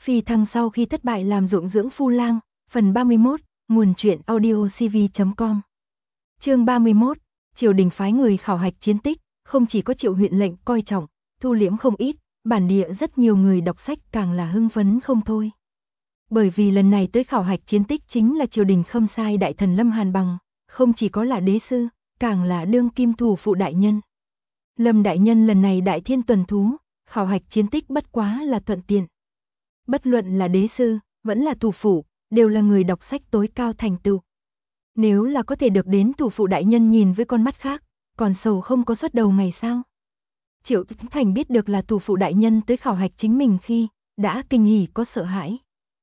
Phi thăng sau khi thất bại làm ruộng dưỡng phu lang, phần 31, nguồn truyện audiocv.com. Chương 31, triều đình phái người khảo hạch chiến tích, không chỉ có Triệu huyện lệnh coi trọng, thu liễm không ít, bản địa rất nhiều người đọc sách càng là hưng phấn không thôi. Bởi vì lần này tới khảo hạch chiến tích chính là triều đình khâm sai đại thần Lâm Hàn Bằng, không chỉ có là đế sư, càng là đương kim thủ phụ đại nhân. Lâm đại nhân lần này đại thiên tuần thú, khảo hạch chiến tích bất quá là thuận tiện. Bất luận là đế sư, vẫn là thủ phụ, đều là người đọc sách tối cao thành tựu. Nếu là có thể được đến thủ phụ đại nhân nhìn với con mắt khác, còn sầu không có xuất đầu ngày sao. Triệu Thành biết được là thủ phụ đại nhân tới khảo hạch chính mình khi, đã kinh hỉ có sợ hãi.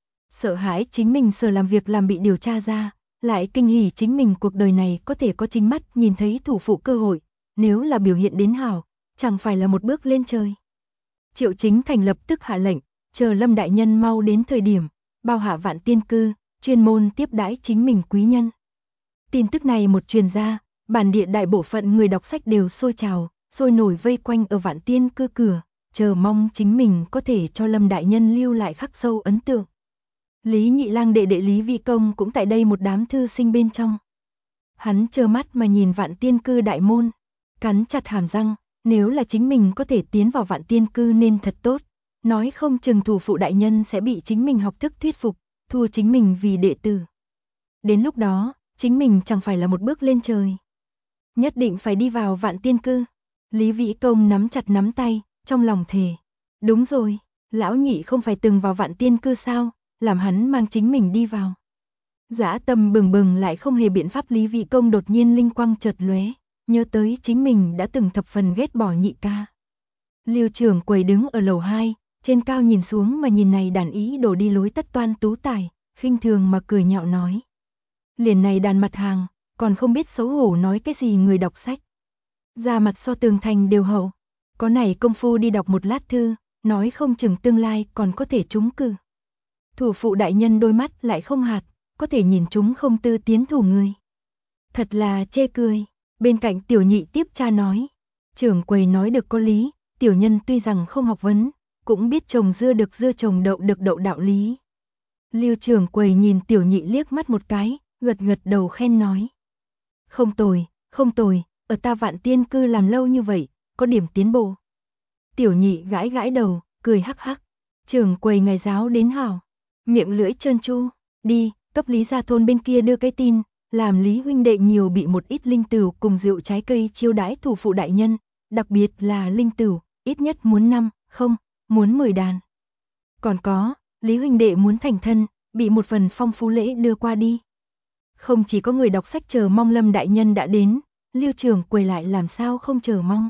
Sợ hãi chính mình sở làm việc làm bị điều tra ra, lại kinh hỉ chính mình cuộc đời này có thể có chính mắt nhìn thấy thủ phụ cơ hội, nếu là biểu hiện đến hảo, chẳng phải là một bước lên trời. Triệu Chính Thành lập tức hạ lệnh, chờ Lâm đại nhân mau đến thời điểm, bao hạ Vạn Tiên cư, chuyên môn tiếp đãi chính mình quý nhân. Tin tức này một truyền ra, bản địa đại bộ phận người đọc sách đều sôi trào, sôi nổi vây quanh ở Vạn Tiên cư cửa, chờ mong chính mình có thể cho Lâm đại nhân lưu lại khắc sâu ấn tượng. Lý Nhị Lang đệ đệ Lý Vi Công cũng tại đây một đám thư sinh bên trong. Hắn trơ mắt mà nhìn Vạn Tiên cư đại môn, cắn chặt hàm răng, nếu là chính mình có thể tiến vào Vạn Tiên cư nên thật tốt, nói không chừng thủ phụ đại nhân sẽ bị chính mình học thức thuyết phục, thu chính mình vì đệ tử. Đến lúc đó, chính mình chẳng phải là một bước lên trời. Nhất định phải đi vào Vạn Tiên cư. Lý Vĩ Công nắm chặt nắm tay, trong lòng thề. Đúng rồi, lão nhị không phải từng vào Vạn Tiên cư sao, làm hắn mang chính mình đi vào. Dã tâm bừng bừng lại không hề biện pháp. Lý Vĩ Công đột nhiên linh quang chợt lóe, nhớ tới chính mình đã từng thập phần ghét bỏ nhị ca. Lưu Trưởng Quầy đứng ở lầu 2, trên cao nhìn xuống mà nhìn này đàn ý đổ đi lối tất toan tú tài, khinh thường mà cười nhạo nói. Liền này đàn mặt hàng, còn không biết xấu hổ nói cái gì người đọc sách. Da mặt so tường thành đều hậu, có này công phu đi đọc một lát thư, nói không chừng tương lai còn có thể trúng cử. Thủ phụ đại nhân đôi mắt lại không hạt, có thể nhìn chúng không tư tiến thủ người. Thật là chê cười, bên cạnh tiểu nhị tiếp cha nói. Trưởng Quầy nói được có lý, tiểu nhân tuy rằng không học vấn, cũng biết trồng dưa được dưa trồng đậu được đậu đạo lý. Lưu Trưởng Quầy nhìn tiểu nhị liếc mắt một cái, gật gật đầu khen nói. Không tồi, không tồi, ở ta Vạn Tiên cư làm lâu như vậy, có điểm tiến bộ. Tiểu nhị gãi gãi đầu, cười hắc hắc. Trưởng Quầy ngài giáo đến hảo, miệng lưỡi trơn tru, đi, cấp Lý gia thôn bên kia đưa cái tin, làm Lý huynh đệ nhiều bị một ít linh tửu cùng rượu trái cây chiêu đãi thủ phụ đại nhân, đặc biệt là linh tửu, ít nhất muốn 5, không, muốn 10 đàn. Còn có, Lý huynh đệ muốn thành thân, bị một phần phong phú lễ đưa qua đi. Không chỉ có người đọc sách chờ mong Lâm đại nhân đã đến, Lưu Trưởng Quầy lại làm sao không chờ mong.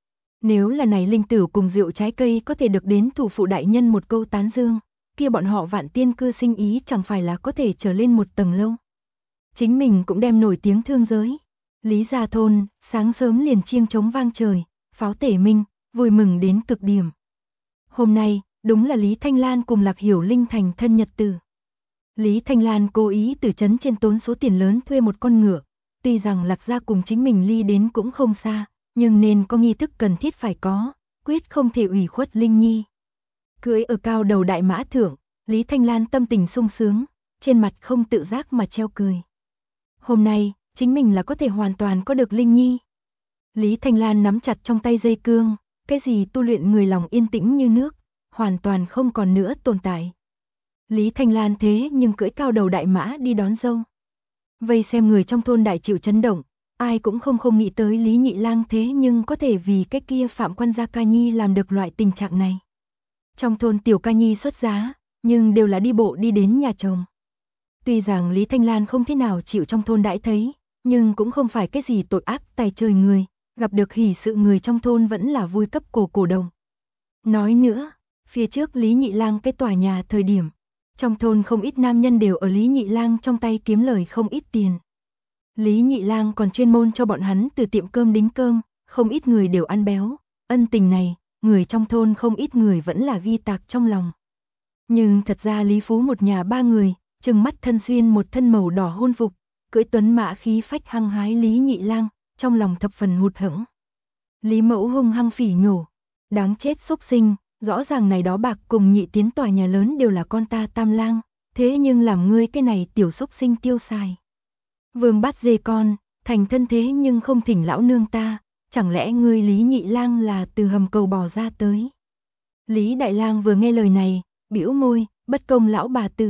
Nếu là này linh tửu cùng rượu trái cây có thể được đến thủ phụ đại nhân một câu tán dương, kia bọn họ Vạn Tiên cư sinh ý chẳng phải là có thể trở lên một tầng lâu. Chính mình cũng đem nổi tiếng thương giới. Lý gia thôn, sáng sớm liền chiêng trống vang trời, pháo tể minh, vui mừng đến cực điểm. Hôm nay, đúng là Lý Thanh Lan cùng Lạc Hiểu Linh thành thân nhật tử. Lý Thanh Lan cố ý từ trấn trên tốn số tiền lớn thuê một con ngựa, tuy rằng Lạc gia cùng chính mình ly đến cũng không xa, nhưng nên có nghi thức cần thiết phải có, quyết không thể ủy khuất Linh Nhi. Cưỡi ở cao đầu đại mã thượng, Lý Thanh Lan tâm tình sung sướng, trên mặt không tự giác mà treo cười. Hôm nay, chính mình là có thể hoàn toàn có được Linh Nhi. Lý Thanh Lan nắm chặt trong tay dây cương, cái gì tu luyện người lòng yên tĩnh như nước, hoàn toàn không còn nữa tồn tại. Lý Thanh Lan thế nhưng cưỡi cao đầu đại mã đi đón dâu. Vây xem người trong thôn đại chịu chấn động, ai cũng không nghĩ tới Lý Nhị Lang thế nhưng có thể vì cái kia Phạm Quan gia ca nhi làm được loại tình trạng này. Trong thôn tiểu ca nhi xuất giá, nhưng đều là đi bộ đi đến nhà chồng. Tuy rằng Lý Thanh Lan không thế nào chịu trong thôn đãi thấy, nhưng cũng không phải cái gì tội ác tài trời người, gặp được hỷ sự người trong thôn vẫn là vui cấp cổ đồng. Nói nữa, phía trước Lý Nhị Lang cái tòa nhà thời điểm, trong thôn không ít nam nhân đều ở Lý Nhị Lang trong tay kiếm lời không ít tiền. Lý Nhị Lang còn chuyên môn cho bọn hắn từ tiệm cơm đính cơm, không ít người đều ăn béo, ân tình này, người trong thôn không ít người vẫn là ghi tạc trong lòng. Nhưng thật ra Lý Phú một nhà 3 người, trừng mắt thân xuyên một thân màu đỏ hôn phục, cưỡi tuấn mã khí phách hăng hái Lý Nhị Lang, trong lòng thập phần hụt hẫng. Lý Mẫu hung hăng phỉ nhổ, đáng chết xúc sinh, Rõ ràng này đó bạc cùng nhị tiến tòa nhà lớn đều là con ta Tam Lang, thế nhưng làm ngươi cái này tiểu xúc sinh tiêu xài. Vương Bát dê con, thành thân thế nhưng không thỉnh lão nương ta, chẳng lẽ ngươi Lý Nhị Lang là từ hầm cầu bò ra tới. Lý Đại Lang vừa nghe lời này, bĩu môi, bất công lão bà tử.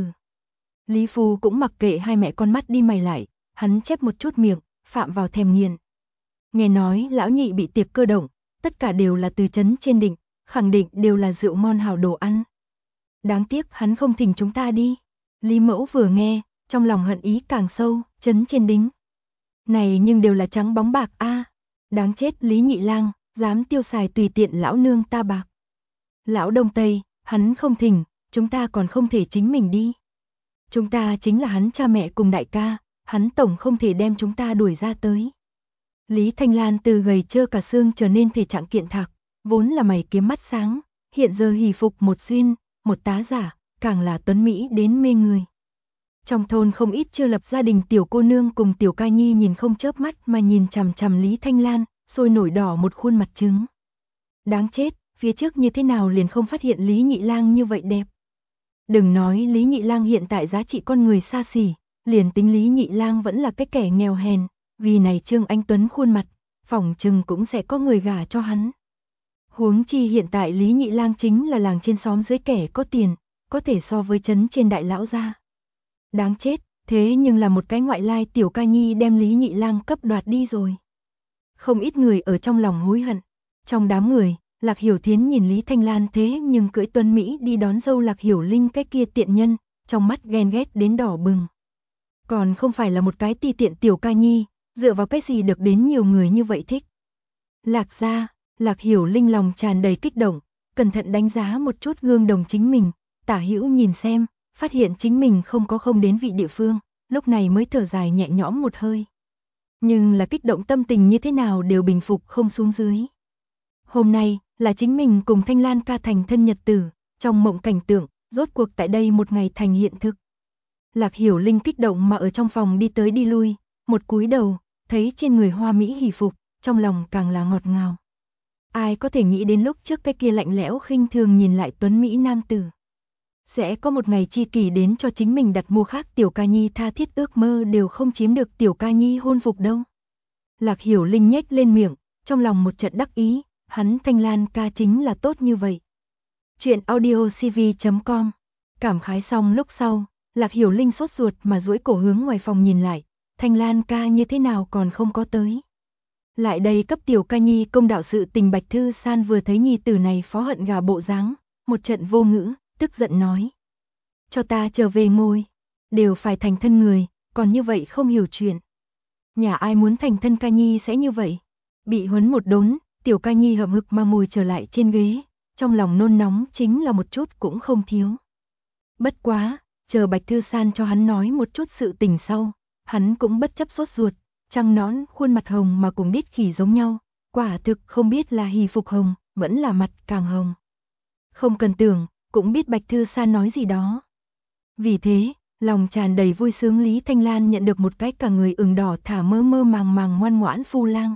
Lý Phu cũng mặc kệ hai mẹ con mắt đi mày lại, hắn chép một chút miệng, phạm vào thèm nghiền. Nghe nói lão nhị bị tiệc cơ động, tất cả đều là từ trấn trên định, khẳng định đều là rượu ngon hảo đồ ăn. Đáng tiếc hắn không thỉnh chúng ta đi. Lý Mẫu vừa nghe, trong lòng hận ý càng sâu, trấn trên đính. Này nhưng đều là trắng bóng bạc a, đáng chết Lý Nhị Lang, dám tiêu xài tùy tiện lão nương ta bạc. Lão Đông Tây, hắn không thỉnh, chúng ta còn không thể chính mình đi. Chúng ta chính là hắn cha mẹ cùng đại ca, hắn tổng không thể đem chúng ta đuổi ra tới. Lý Thanh Lan từ gầy trơ cả xương trở nên thể trạng kiện thạc, vốn là mày kiếm mắt sáng, hiện giờ hỉ phục một xuyên, một tá giả, càng là tuấn mỹ đến mê người. Trong thôn không ít chưa lập gia đình tiểu cô nương cùng tiểu ca nhi nhìn không chớp mắt mà nhìn chằm chằm Lý Thanh Lan, sôi nổi đỏ một khuôn mặt trứng. Đáng chết, phía trước như thế nào liền không phát hiện Lý Nhị Lang như vậy đẹp. Đừng nói Lý Nhị Lang hiện tại giá trị con người xa xỉ, liền tính Lý Nhị Lang vẫn là cái kẻ nghèo hèn, vì này Trương Anh Tuấn khuôn mặt, phỏng chừng cũng sẽ có người gả cho hắn. Huống chi hiện tại Lý Nhị Lang chính là làng trên xóm dưới kẻ có tiền, có thể so với trấn trên đại lão gia. Đáng chết, thế nhưng là một cái ngoại lai tiểu ca nhi đem Lý Nhị Lang cấp đoạt đi rồi. Không ít người ở trong lòng hối hận. Trong đám người, Lạc Hiểu Thiến nhìn Lý Thanh Lan thế nhưng cưỡi tuấn Mỹ đi đón dâu Lạc Hiểu Linh cái kia tiện nhân, trong mắt ghen ghét đến đỏ bừng. Còn không phải là một cái ti tiện tiểu ca nhi, dựa vào cái gì được đến nhiều người như vậy thích. Lạc gia, Lạc Hiểu Linh lòng tràn đầy kích động, cẩn thận đánh giá một chút gương đồng chính mình, tả hữu nhìn xem, phát hiện chính mình không có không đến vị địa phương, lúc này mới thở dài nhẹ nhõm một hơi. Nhưng là kích động tâm tình như thế nào đều bình phục không xuống dưới. Hôm nay, là chính mình cùng Thanh Lan ca thành thân nhật tử, trong mộng cảnh tượng, rốt cuộc tại đây một ngày thành hiện thực. Lạc Hiểu Linh kích động mà ở trong phòng đi tới đi lui, một cúi đầu, thấy trên người hoa mỹ hỉ phục, trong lòng càng là ngọt ngào. Ai có thể nghĩ đến lúc trước cái kia lạnh lẽo khinh thường nhìn lại tuấn Mỹ nam tử. Sẽ có một ngày chi kỷ đến cho chính mình đặt mua khác tiểu ca nhi tha thiết ước mơ đều không chiếm được tiểu ca nhi hôn phục đâu. Lạc Hiểu Linh nhếch lên miệng, trong lòng một trận đắc ý, hắn Thanh Lan ca chính là tốt như vậy. Chuyện audiocv.com. Cảm khái xong lúc sau, Lạc Hiểu Linh sốt ruột mà duỗi cổ hướng ngoài phòng nhìn lại, Thanh Lan ca như thế nào còn không có tới. Lại đây cấp tiểu ca nhi công đạo sự tình Bạch Thư San vừa thấy nhi tử này phó hận gà bộ dáng, một trận vô ngữ, tức giận nói. Cho ta trở về ngồi, đều phải thành thân người, còn như vậy không hiểu chuyện. Nhà ai muốn thành thân ca nhi sẽ như vậy. Bị huấn một đốn, tiểu ca nhi hậm hực mà ngồi trở lại trên ghế, trong lòng nôn nóng chính là một chút cũng không thiếu. Bất quá, chờ Bạch Thư San cho hắn nói một chút sự tình sau, hắn cũng bất chấp sốt ruột, trăng nón khuôn mặt hồng mà cùng đít khỉ giống nhau, quả thực không biết là hỉ phục hồng, vẫn là mặt càng hồng. Không cần tưởng, cũng biết Bạch Thư San nói gì đó. Vì thế, lòng tràn đầy vui sướng Lý Thanh Lan nhận được một cái cả người ửng đỏ thả mơ mơ màng màng ngoan ngoãn phu lang.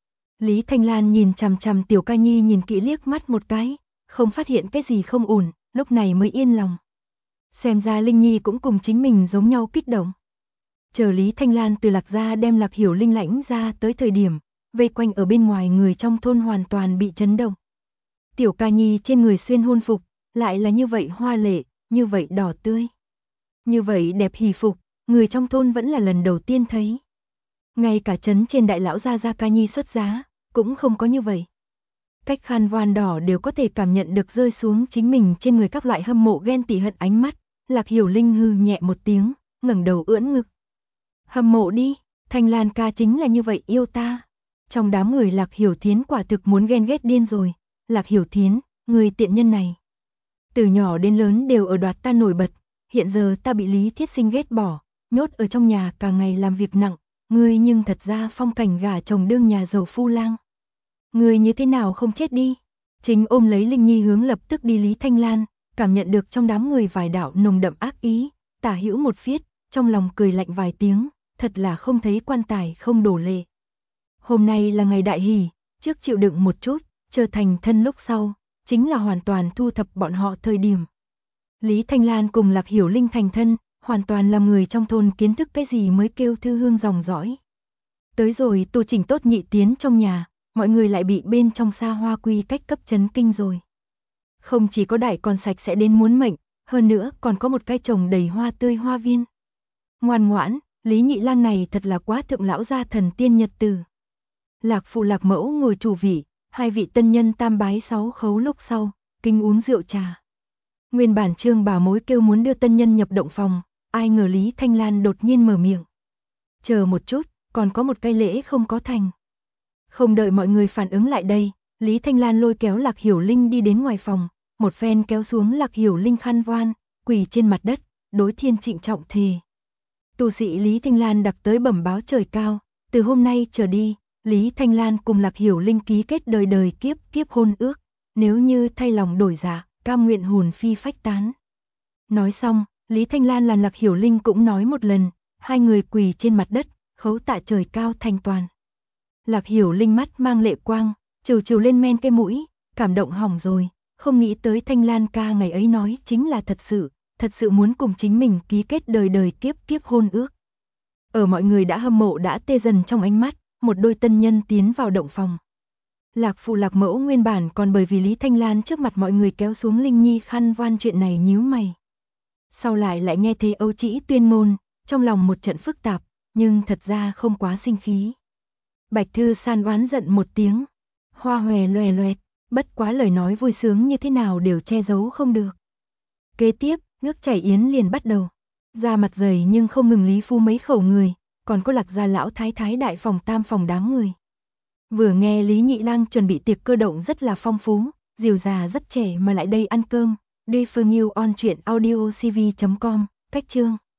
Lý Thanh Lan nhìn chằm chằm tiểu ca nhi nhìn kỹ liếc mắt một cái, không phát hiện cái gì không ổn, lúc này mới yên lòng. Xem ra Linh Nhi cũng cùng chính mình giống nhau kích động. Chờ Lý Thanh Lan từ Lạc gia đem Lạc Hiểu Linh lãnh ra tới thời điểm, vây quanh ở bên ngoài người trong thôn hoàn toàn bị chấn động. Tiểu ca nhi trên người xuyên hôn phục, lại là như vậy hoa lệ, như vậy đỏ tươi. Như vậy đẹp hỉ phục, người trong thôn vẫn là lần đầu tiên thấy. Ngay cả trấn trên đại lão gia ca nhi xuất giá, cũng không có như vậy. Cách khăn voan đỏ đều có thể cảm nhận được rơi xuống chính mình trên người các loại hâm mộ ghen tị hận ánh mắt, Lạc Hiểu Linh hư nhẹ một tiếng, ngẩng đầu ưỡn ngực. Hâm mộ đi, Thanh Lan ca chính là như vậy yêu ta. Trong đám người Lạc Hiểu Thiến quả thực muốn ghen ghét điên rồi. Lạc Hiểu Thiến, người tiện nhân này. Từ nhỏ đến lớn đều ở đoạt ta nổi bật, hiện giờ ta bị Lý Thiết Sinh ghét bỏ, nhốt ở trong nhà cả ngày làm việc nặng, ngươi nhưng thật ra phong cảnh gả chồng đương nhà giàu phu lang. Ngươi như thế nào không chết đi? Chính ôm lấy Linh Nhi hướng lập tức đi Lý Thanh Lan, cảm nhận được trong đám người vài đạo nồng đậm ác ý, tả hữu một phiết, trong lòng cười lạnh vài tiếng, thật là không thấy quan tài không đổ lệ. Hôm nay là ngày đại hỷ, trước chịu đựng một chút, chờ thành thân lúc sau, chính là hoàn toàn thu thập bọn họ thời điểm. Lý Thanh Lan cùng Lạc Hiểu Linh thành thân, hoàn toàn làm người trong thôn kiến thức cái gì mới kêu thư hương dòng dõi. Tới rồi tu chỉnh tốt nhị tiến trong nhà, mọi người lại bị bên trong xa hoa quy cách cấp chấn kinh rồi. Không chỉ có đại còn sạch sẽ đến muốn mệnh, hơn nữa còn có một cái trồng đầy hoa tươi hoa viên. Ngoan ngoãn, Lý Nhị Lang này thật là quá thượng lão gia thần tiên nhật từ. Lạc phụ Lạc mẫu ngồi chủ vị, hai vị tân nhân tam bái 6 khấu lúc sau, kinh uống rượu trà. Nguyên bản Trương bà mối kêu muốn đưa tân nhân nhập động phòng, ai ngờ Lý Thanh Lan đột nhiên mở miệng. Chờ một chút, còn có một cái lễ không có thành. Không đợi mọi người phản ứng lại đây, Lý Thanh Lan lôi kéo Lạc Hiểu Linh đi đến ngoài phòng, một phen kéo xuống Lạc Hiểu Linh khăn voan, quỳ trên mặt đất, đối thiên trịnh trọng thề. Tu sĩ Lý Thanh Lan đặc tới bẩm báo trời cao, từ hôm nay trở đi, Lý Thanh Lan cùng Lạc Hiểu Linh ký kết đời đời kiếp kiếp hôn ước, nếu như thay lòng đổi dạ, cam nguyện hồn phi phách tán. Nói xong, Lý Thanh Lan là Lạc Hiểu Linh cũng nói một lần, hai người quỳ trên mặt đất, khấu tạ trời cao thanh toàn. Lạc Hiểu Linh mắt mang lệ quang, trừ trừ lên men cái mũi, cảm động hỏng rồi, không nghĩ tới Thanh Lan ca ngày ấy nói chính là thật sự muốn cùng chính mình ký kết đời đời kiếp kiếp hôn ước. Ở mọi người đã hâm mộ đã tê dần trong ánh mắt, một đôi tân nhân tiến vào động phòng. Lạc phụ Lạc mẫu nguyên bản còn bởi vì Lý Thanh Lan trước mặt mọi người kéo xuống Linh Nhi khăn voan chuyện này nhíu mày. Sau lại nghe thấy Âu Chỉ tuyên ngôn, trong lòng một trận phức tạp, nhưng thật ra không quá sinh khí. Bạch Thư San oán giận một tiếng, hoa hòe loè loẹt, bất quá lời nói vui sướng như thế nào đều che giấu không được. Kế tiếp, nước chảy yến liền bắt đầu. Da mặt dày nhưng không ngừng Lý Phu mấy khẩu người, còn có Lạc gia lão thái thái đại phòng tam phòng đáng người. Vừa nghe Lý Nhị Lang chuẩn bị tiệc cơ động rất là phong phú, dìu già rất trẻ mà lại đây ăn cơm. Đi Phương Yêu on truyện audio cv.com, cách chương.